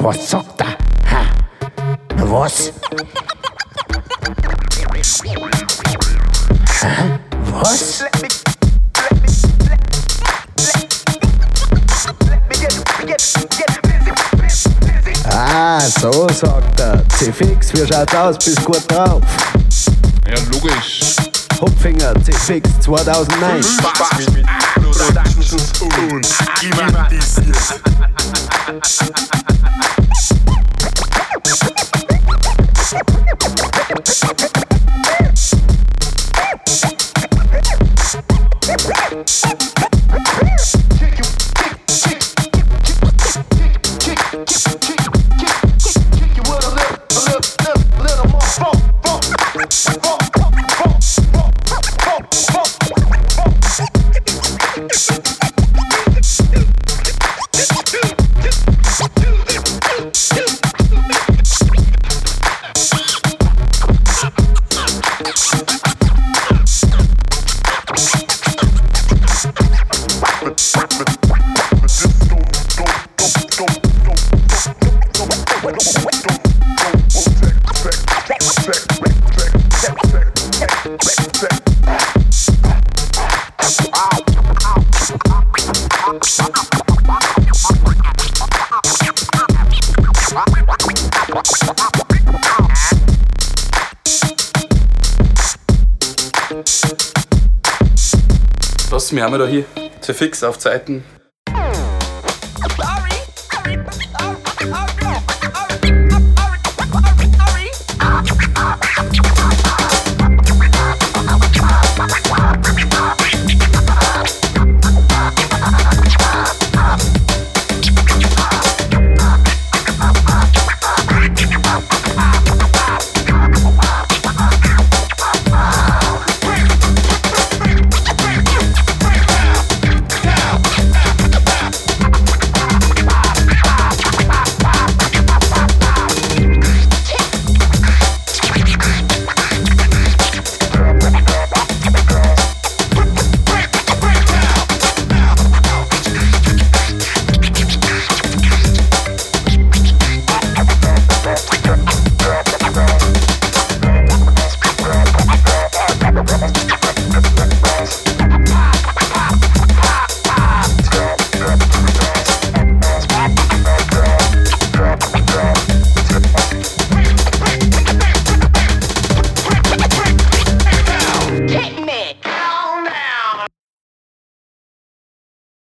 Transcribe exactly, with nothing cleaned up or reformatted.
Was sagt er? Ha? Na was? Ha? Was? Ah, so sagt er. C-Fix, wie schaut's aus? Bist gut drauf? Ja, logisch. Hopfinger, C-Fix zweitausendneun. Spaß mit Productions und klimatisiert. Was, wir haben wir da hier C-Fix auf Zeiten